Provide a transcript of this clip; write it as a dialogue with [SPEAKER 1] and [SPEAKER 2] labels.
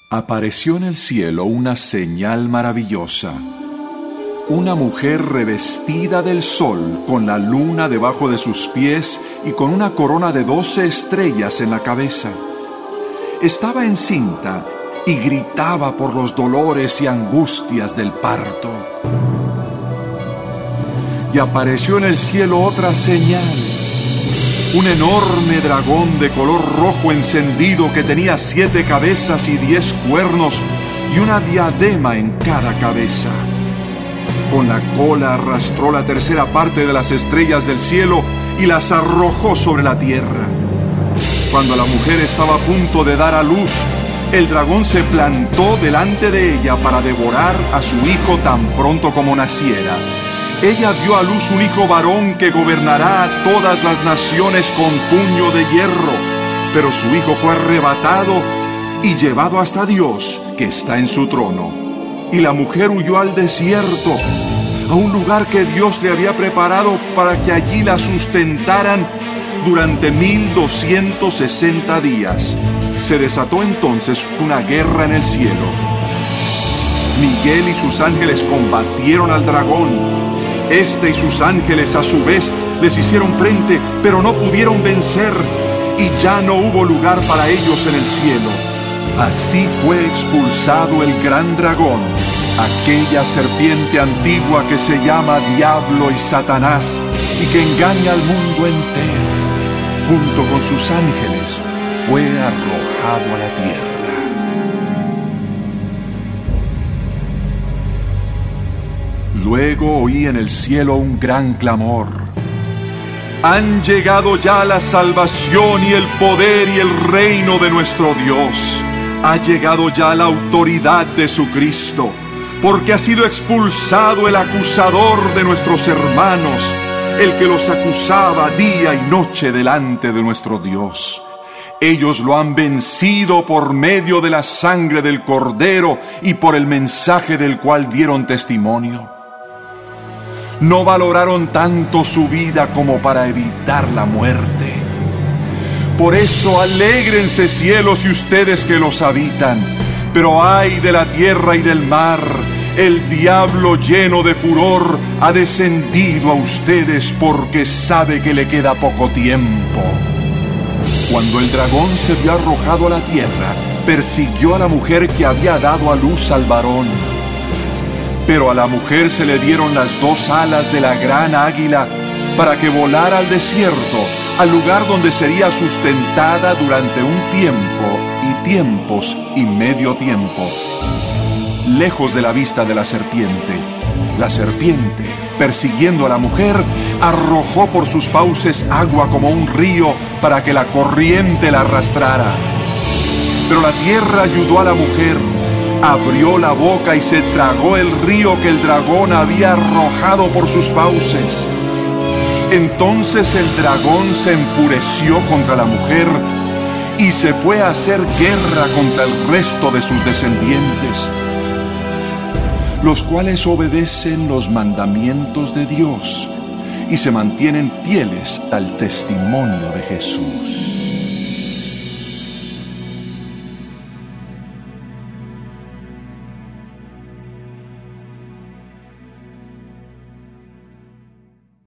[SPEAKER 1] Apareció en el cielo una señal maravillosa. Una mujer revestida del sol, con la luna debajo de sus pies y con una corona de 12 estrellas en la cabeza. Estaba encinta y gritaba por los dolores y angustias del parto. Y apareció en el cielo otra señal. Un enorme dragón de color rojo encendido que tenía 7 cabezas y 10 cuernos y una diadema en cada cabeza. Con la cola arrastró la tercera parte de las estrellas del cielo y las arrojó sobre la tierra. Cuando la mujer estaba a punto de dar a luz, el dragón se plantó delante de ella para devorar a su hijo tan pronto como naciera. Ella dio a luz un hijo varón que gobernará a todas las naciones con puño de hierro. Pero su hijo fue arrebatado y llevado hasta Dios, que está en su trono. Y la mujer huyó al desierto, a un lugar que Dios le había preparado para que allí la sustentaran durante 1260 días. Se desató entonces una guerra en el cielo. Miguel y sus ángeles combatieron al dragón. Este y sus ángeles a su vez les hicieron frente, pero no pudieron vencer, y ya no hubo lugar para ellos en el cielo. Así fue expulsado el gran dragón, aquella serpiente antigua que se llama Diablo y Satanás, y que engaña al mundo entero. Junto con sus ángeles fue arrojado a la tierra. Luego oí en el cielo un gran clamor. Han llegado ya la salvación y el poder y el reino de nuestro Dios. Ha llegado ya la autoridad de su Cristo, porque ha sido expulsado el acusador de nuestros hermanos, el que los acusaba día y noche delante de nuestro Dios. Ellos lo han vencido por medio de la sangre del Cordero y por el mensaje del cual dieron testimonio. No valoraron tanto su vida como para evitar la muerte. Por eso alégrense cielos y ustedes que los habitan. Pero ay de la tierra y del mar, el diablo lleno de furor ha descendido a ustedes porque sabe que le queda poco tiempo. Cuando el dragón se vio arrojado a la tierra, persiguió a la mujer que había dado a luz al varón. Pero a la mujer se le dieron las 2 alas de la gran águila para que volara al desierto, al lugar donde sería sustentada durante un tiempo y tiempos y medio tiempo, lejos de la vista de la serpiente. La serpiente, persiguiendo a la mujer, arrojó por sus fauces agua como un río para que la corriente la arrastrara. Pero la tierra ayudó a la mujer, abrió la boca y se tragó el río que el dragón había arrojado por sus fauces. Entonces el dragón se enfureció contra la mujer y se fue a hacer guerra contra el resto de sus descendientes, los cuales obedecen los mandamientos de Dios y se mantienen fieles al testimonio de Jesús.